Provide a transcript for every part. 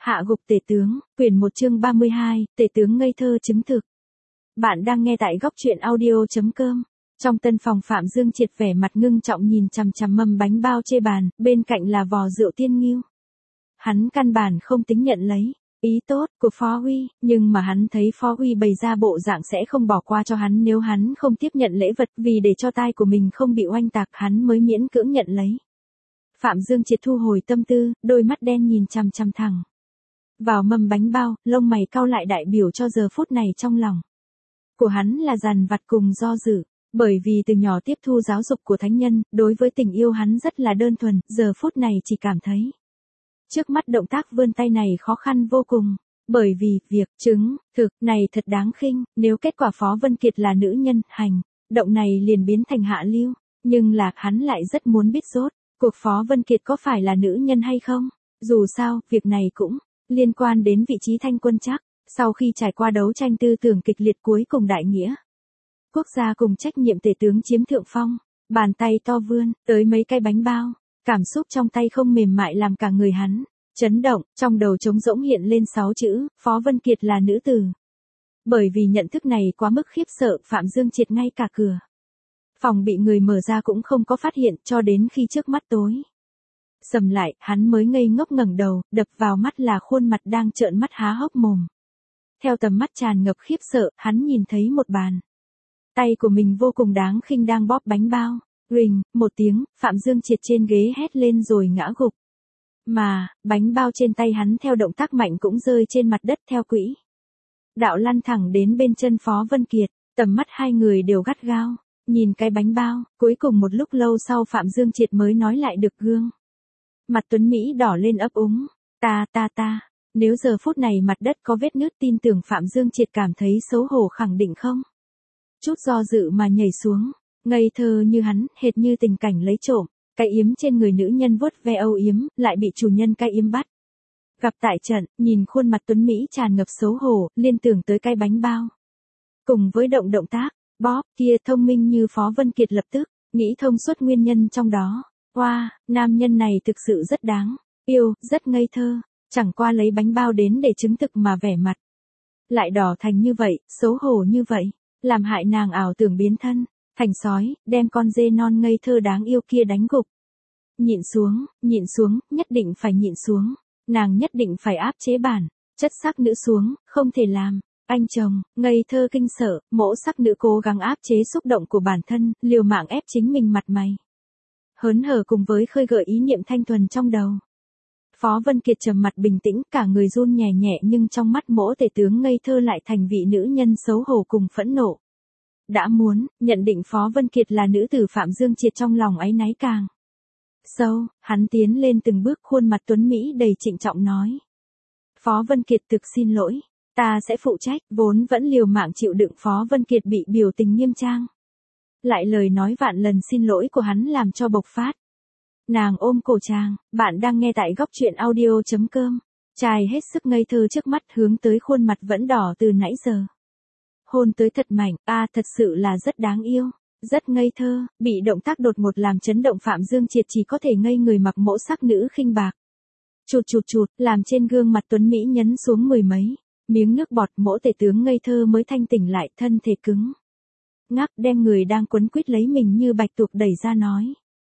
Hạ gục tể tướng, quyển 1 chương 32, tể tướng ngây thơ chứng thực. Bạn đang nghe tại góc truyện audio.com. Trong tân phòng Phạm Dương Triệt vẻ mặt ngưng trọng nhìn chằm chằm mâm bánh bao chê bàn, bên cạnh là vò rượu tiên nghiêu. Hắn căn bản không tính nhận lấy, ý tốt của Phó Huy, nhưng mà hắn thấy Phó Huy bày ra bộ dạng sẽ không bỏ qua cho hắn nếu hắn không tiếp nhận lễ vật, vì để cho tai của mình không bị oanh tạc hắn mới miễn cưỡng nhận lấy. Phạm Dương Triệt thu hồi tâm tư, đôi mắt đen nhìn chằm chằm thẳng vào mâm bánh bao, lông mày cau lại đại biểu cho giờ phút này trong lòng của hắn là dằn vặt cùng do dự, bởi vì từ nhỏ tiếp thu giáo dục của thánh nhân, đối với tình yêu hắn rất là đơn thuần, giờ phút này chỉ cảm thấy trước mắt động tác vươn tay này khó khăn vô cùng, bởi vì việc chứng thực này thật đáng khinh, nếu kết quả Phó Vân Kiệt là nữ nhân, hành động này liền biến thành hạ lưu, nhưng là hắn lại rất muốn biết rốt cuộc Phó Vân Kiệt có phải là nữ nhân hay không, dù sao, việc này cũng liên quan đến vị trí thanh quân chắc, sau khi trải qua đấu tranh tư tưởng kịch liệt cuối cùng đại nghĩa quốc gia cùng trách nhiệm tể tướng chiếm thượng phong, bàn tay to vươn tới mấy cái bánh bao, cảm xúc trong tay không mềm mại làm cả người hắn chấn động, trong đầu trống rỗng hiện lên 6 chữ, Phó Vân Kiệt là nữ tử. Bởi vì nhận thức này quá mức khiếp sợ, Phạm Dương Triệt ngay cả cửa phòng bị người mở ra cũng không có phát hiện, cho đến khi trước mắt tối sầm lại, hắn mới ngây ngốc ngẩng đầu, đập vào mắt là khuôn mặt đang trợn mắt há hốc mồm. Theo tầm mắt tràn ngập khiếp sợ, hắn nhìn thấy một bàn tay của mình vô cùng đáng khinh đang bóp bánh bao. Rình, một tiếng, Phạm Dương Triệt trên ghế hét lên rồi ngã gục. Mà, bánh bao trên tay hắn theo động tác mạnh cũng rơi trên mặt đất theo quỹ đạo lăn thẳng đến bên chân Phó Vân Kiệt, tầm mắt hai người đều gắt gao nhìn cái bánh bao, cuối cùng một lúc lâu sau Phạm Dương Triệt mới nói lại được gương mặt tuấn Mỹ đỏ lên ấp úng, ta, nếu giờ phút này mặt đất có vết nứt tin tưởng Phạm Dương Triệt cảm thấy xấu hổ khẳng định không chút do dự mà nhảy xuống, ngây thơ như hắn, hệt như tình cảnh lấy trộm cái yếm trên người nữ nhân vuốt ve âu yếm, lại bị chủ nhân cái yếm bắt gặp tại trận, nhìn khuôn mặt tuấn Mỹ tràn ngập xấu hổ, liên tưởng tới cái bánh bao cùng với động tác bóp kia, thông minh như Phó Vân Kiệt lập tức nghĩ thông suốt nguyên nhân trong đó. Wow, nam nhân này thực sự rất đáng yêu, rất ngây thơ, chẳng qua lấy bánh bao đến để chứng thực mà vẻ mặt lại đỏ thành như vậy, xấu hổ như vậy, làm hại nàng ảo tưởng biến thân thành sói, đem con dê non ngây thơ đáng yêu kia đánh gục. Nhịn xuống, nhất định phải nhịn xuống, nàng nhất định phải áp chế bản chất sắc nữ xuống, không thể làm anh chồng ngây thơ kinh sợ, mỗ sắc nữ cố gắng áp chế xúc động của bản thân, liều mạng ép chính mình mặt mày hớn hở cùng với khơi gợi ý niệm thanh thuần trong đầu. Phó Vân Kiệt trầm mặt bình tĩnh, cả người run nhẹ nhẹ, nhưng trong mắt mỗ tể tướng ngây thơ lại thành vị nữ nhân xấu hổ cùng phẫn nộ. Đã muốn nhận định Phó Vân Kiệt là nữ tử, Phạm Dương Triệt trong lòng áy náy càng sâu, hắn tiến lên từng bước, khuôn mặt tuấn Mỹ đầy trịnh trọng nói. Phó Vân Kiệt thực xin lỗi, ta sẽ phụ trách, vốn vẫn liều mạng chịu đựng Phó Vân Kiệt bị biểu tình nghiêm trang. Lại lời nói vạn lần xin lỗi của hắn làm cho bộc phát. Nàng ôm cổ chàng, bạn đang nghe tại góc truyện audio.com. Trai hết sức ngây thơ trước mắt hướng tới khuôn mặt vẫn đỏ từ nãy giờ. Hôn tới thật mạnh, thật sự là rất đáng yêu, rất ngây thơ, bị động tác đột ngột làm chấn động Phạm Dương Triệt chỉ có thể ngây người, mặc mẫu sắc nữ khinh bạc. Chụt, làm trên gương mặt tuấn Mỹ nhấn xuống mười mấy miếng nước bọt, mỗ tể tướng ngây thơ mới thanh tỉnh lại, thân thể cứng ngắc đem người đang quấn quýt lấy mình như bạch tuộc đẩy ra nói.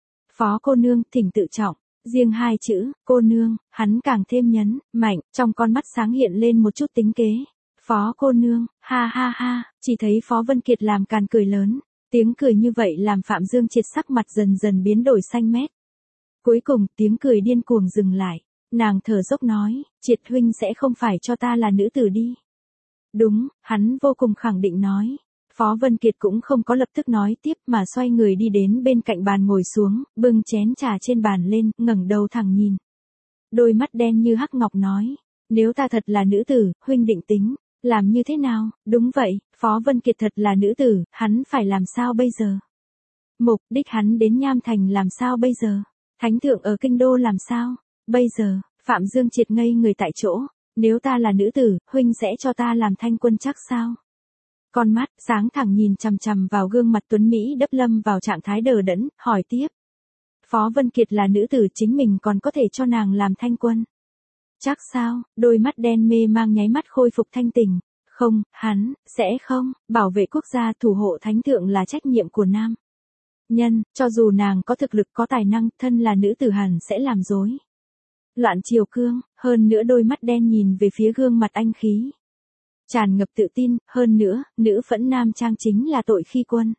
Phó cô nương, thỉnh tự trọng, riêng hai chữ, cô nương, hắn càng thêm nhấn mạnh, trong con mắt sáng hiện lên một chút tính kế. Phó cô nương, ha, chỉ thấy Phó Vân Kiệt làm càn cười lớn, tiếng cười như vậy làm Phạm Dương Triệt sắc mặt dần dần biến đổi xanh mét. Cuối cùng, tiếng cười điên cuồng dừng lại, nàng thở dốc nói, Triệt huynh sẽ không phải cho ta là nữ tử đi. Đúng, hắn vô cùng khẳng định nói. Phó Vân Kiệt cũng không có lập tức nói tiếp mà xoay người đi đến bên cạnh bàn ngồi xuống, bưng chén trà trên bàn lên, ngẩng đầu thẳng nhìn. Đôi mắt đen như hắc ngọc nói, nếu ta thật là nữ tử, huynh định tính làm như thế nào? Đúng vậy, Phó Vân Kiệt thật là nữ tử, hắn phải làm sao bây giờ? Mục đích hắn đến Nham Thành làm sao bây giờ? Thánh thượng ở kinh đô làm sao? Bây giờ, Phạm Dương Triệt ngây người tại chỗ, nếu ta là nữ tử, huynh sẽ cho ta làm thanh quân chắc sao? Con mắt sáng thẳng nhìn chằm chằm vào gương mặt tuấn Mỹ đấp lâm vào trạng thái đờ đẫn, hỏi tiếp. Phó Vân Kiệt là nữ tử, chính mình còn có thể cho nàng làm thanh quân. Chắc sao? Đôi mắt đen mê mang nháy mắt khôi phục thanh tỉnh. Không, hắn, sẽ không, bảo vệ quốc gia thủ hộ thánh thượng là trách nhiệm của nam nhân, cho dù nàng có thực lực có tài năng, thân là nữ tử hẳn sẽ làm dối. Loạn triều cương, hơn nữa đôi mắt đen nhìn về phía gương mặt anh khí. Tràn ngập tự tin, hơn nữa, nữ phẫn nam trang chính là tội khi quân.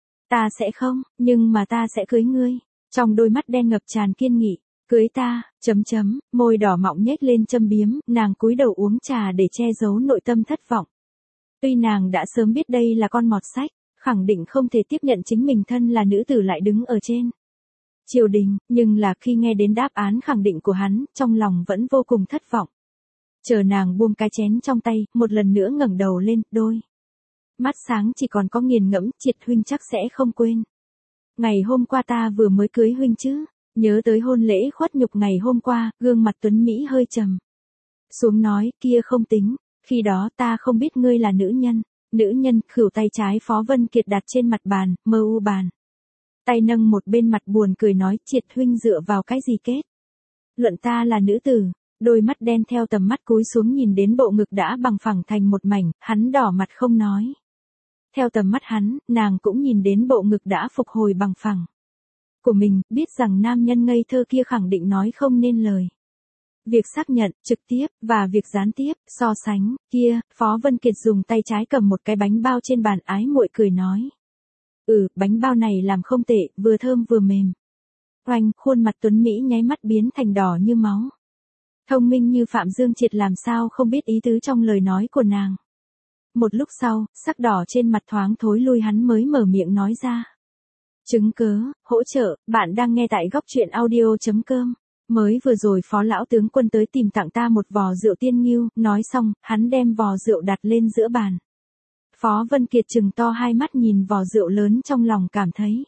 Ta sẽ không, nhưng mà ta sẽ cưới ngươi. Trong đôi mắt đen ngập tràn kiên nghị, cưới ta, môi đỏ mọng nhếch lên châm biếm, nàng cúi đầu uống trà để che giấu nội tâm thất vọng. Tuy nàng đã sớm biết đây là con mọt sách, khẳng định không thể tiếp nhận chính mình thân là nữ tử lại đứng ở trên triều đình, nhưng là khi nghe đến đáp án khẳng định của hắn, trong lòng vẫn vô cùng thất vọng. Chờ nàng buông cái chén trong tay, một lần nữa ngẩng đầu lên, đôi mắt sáng chỉ còn có nghiền ngẫm, Triệt huynh chắc sẽ không quên. Ngày hôm qua ta vừa mới cưới huynh chứ, nhớ tới hôn lễ khuất nhục ngày hôm qua, gương mặt tuấn Mỹ hơi trầm xuống nói, kia không tính, khi đó ta không biết ngươi là nữ nhân. Nữ nhân, khửu tay trái Phó Vân Kiệt đặt trên mặt bàn, mơ u bàn tay nâng một bên mặt buồn cười nói, Triệt huynh dựa vào cái gì kết luận ta là nữ tử. Đôi mắt đen theo tầm mắt cúi xuống nhìn đến bộ ngực đã bằng phẳng thành một mảnh, hắn đỏ mặt không nói. Theo tầm mắt hắn, nàng cũng nhìn đến bộ ngực đã phục hồi bằng phẳng của mình, biết rằng nam nhân ngây thơ kia khẳng định nói không nên lời. Việc xác nhận, trực tiếp, và việc gián tiếp, so sánh, kia, Phó Vân Kiệt dùng tay trái cầm một cái bánh bao trên bàn ái muội cười nói. Bánh bao này làm không tệ, vừa thơm vừa mềm. Oanh, khuôn mặt tuấn Mỹ nháy mắt biến thành đỏ như máu. Thông minh như Phạm Dương Triệt làm sao không biết ý tứ trong lời nói của nàng. Một lúc sau, sắc đỏ trên mặt thoáng thối lui hắn mới mở miệng nói ra. Chứng cớ, hỗ trợ, bạn đang nghe tại góc truyện audio.com. Mới vừa rồi Phó lão tướng quân tới tìm tặng ta một vò rượu tiên ngưu, nói xong, hắn đem vò rượu đặt lên giữa bàn. Phó Vân Kiệt trừng to hai mắt nhìn vò rượu lớn trong lòng cảm thấy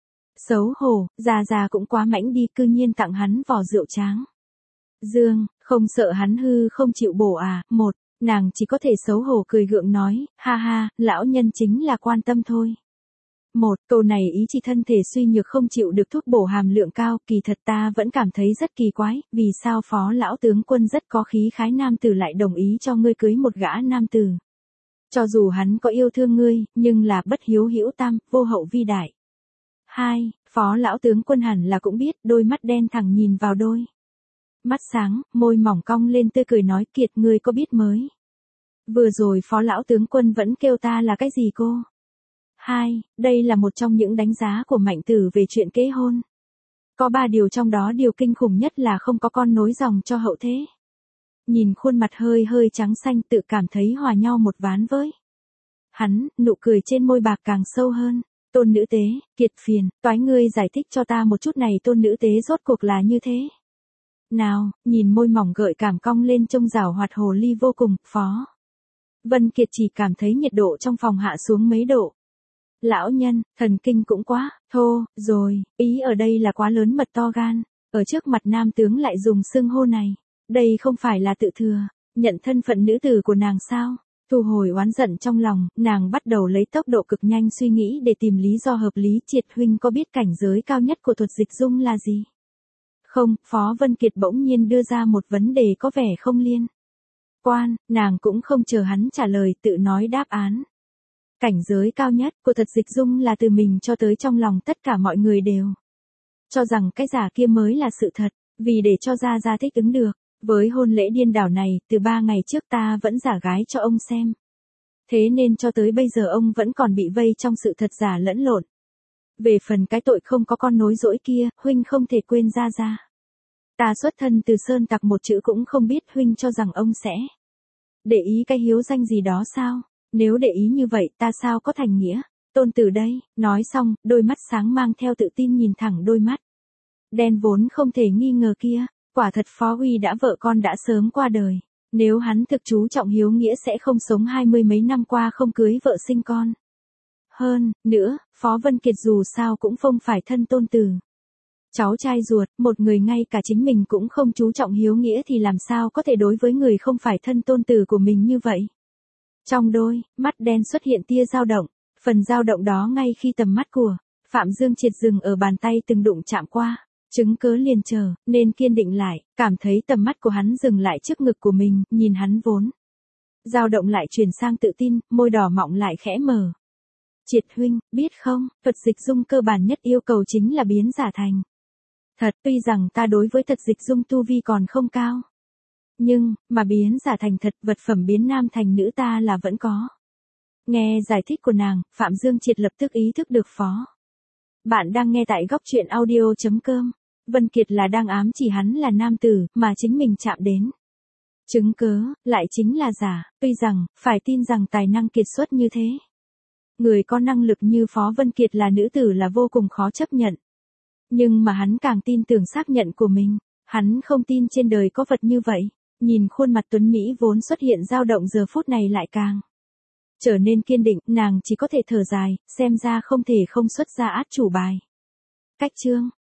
xấu hổ, già cũng quá mãnh đi, cư nhiên tặng hắn vò rượu tráng. Dương, không sợ hắn hư không chịu bổ à, nàng chỉ có thể xấu hổ cười gượng nói, ha ha, lão nhân chính là quan tâm thôi. Câu này ý chỉ thân thể suy nhược không chịu được thuốc bổ hàm lượng cao, kỳ thật ta vẫn cảm thấy rất kỳ quái, vì sao Phó lão tướng quân rất có khí khái nam tử lại đồng ý cho ngươi cưới một gã nam tử. Cho dù hắn có yêu thương ngươi, nhưng là bất hiếu hữu tam, vô hậu vi đại. 2. Phó lão tướng quân hẳn là cũng biết, đôi mắt đen thẳng nhìn vào đôi mắt sáng, môi mỏng cong lên tươi cười nói, Kiệt ngươi có biết mới. Vừa rồi Phó lão tướng quân vẫn kêu ta là cái gì cô? 2. Đây là một trong những đánh giá của Mạnh Tử về chuyện kết hôn. Có 3 điều, trong đó điều kinh khủng nhất là không có con nối dòng cho hậu thế. Nhìn khuôn mặt hơi trắng xanh tự cảm thấy hòa nhau một ván với hắn, nụ cười trên môi bạc càng sâu hơn. Tôn nữ tế, Kiệt phiền, toái ngươi giải thích cho ta một chút này, tôn nữ tế rốt cuộc là như thế nào? Nhìn môi mỏng gợi cảm cong lên trông rảo hoạt hồ ly vô cùng, Phó Vân Kiệt chỉ cảm thấy nhiệt độ trong phòng hạ xuống mấy độ. Lão nhân, thần kinh cũng quá, thô, rồi, ý ở đây là quá lớn mật to gan, ở trước mặt nam tướng lại dùng xưng hô này. Đây không phải là tự thừa, nhận thân phận nữ tử của nàng sao? Thu hồi oán giận trong lòng, nàng bắt đầu lấy tốc độ cực nhanh suy nghĩ để tìm lý do hợp lý. Triệt huynh có biết cảnh giới cao nhất của thuật dịch dung là gì? Không, Phó Vân Kiệt bỗng nhiên đưa ra một vấn đề có vẻ không liên quan, nàng cũng không chờ hắn trả lời, tự nói đáp án. Cảnh giới cao nhất của thuật dịch dung là từ mình cho tới trong lòng tất cả mọi người đều cho rằng cái giả kia mới là sự thật, vì để cho ra thích ứng được với hôn lễ điên đảo này, từ 3 ngày trước ta vẫn giả gái cho ông xem. Thế nên cho tới bây giờ ông vẫn còn bị vây trong sự thật giả lẫn lộn. Về phần cái tội không có con nối dõi kia, huynh không thể quên ra. Ta xuất thân từ sơn tặc, một chữ cũng không biết, huynh cho rằng ông sẽ để ý cái hiếu danh gì đó sao? Nếu để ý như vậy ta sao có thành nghĩa? Tôn tử đây, nói xong, đôi mắt sáng mang theo tự tin nhìn thẳng đôi mắt đen vốn không thể nghi ngờ kia. Quả thật Phó Huy đã vợ con đã sớm qua đời. Nếu hắn thực chú trọng hiếu nghĩa sẽ không sống 20 mấy năm qua không cưới vợ sinh con. Hơn nữa, Phó Vân Kiệt dù sao cũng không phải thân tôn tử. Cháu trai ruột, một người ngay cả chính mình cũng không chú trọng hiếu nghĩa thì làm sao có thể đối với người không phải thân tôn tử của mình như vậy. Trong đôi mắt đen xuất hiện tia dao động, phần dao động đó ngay khi tầm mắt của Phạm Dương Triệt dừng ở bàn tay từng đụng chạm qua. Chứng cớ liền chờ, nên kiên định lại, cảm thấy tầm mắt của hắn dừng lại trước ngực của mình, nhìn hắn vốn. Dao động lại chuyển sang tự tin, môi đỏ mọng lại khẽ mở. Triệt huynh, biết không, thuật dịch dung cơ bản nhất yêu cầu chính là biến giả thành thật, tuy rằng ta đối với thuật dịch dung tu vi còn không cao. Nhưng, mà biến giả thành thật, vật phẩm biến nam thành nữ ta là vẫn có. Nghe giải thích của nàng, Phạm Dương Triệt lập tức ý thức được phó. Bạn đang nghe tại góc truyện audio.com. Vân Kiệt là đang ám chỉ hắn là nam tử, mà chính mình chạm đến. Chứng cớ, lại chính là giả, tuy rằng, phải tin rằng tài năng kiệt xuất như thế. Người có năng lực như Phó Vân Kiệt là nữ tử là vô cùng khó chấp nhận. Nhưng mà hắn càng tin tưởng xác nhận của mình, hắn không tin trên đời có vật như vậy. Nhìn khuôn mặt tuấn Mỹ vốn xuất hiện dao động giờ phút này lại càng trở nên kiên định, nàng chỉ có thể thở dài, xem ra không thể không xuất ra át chủ bài. Cách chương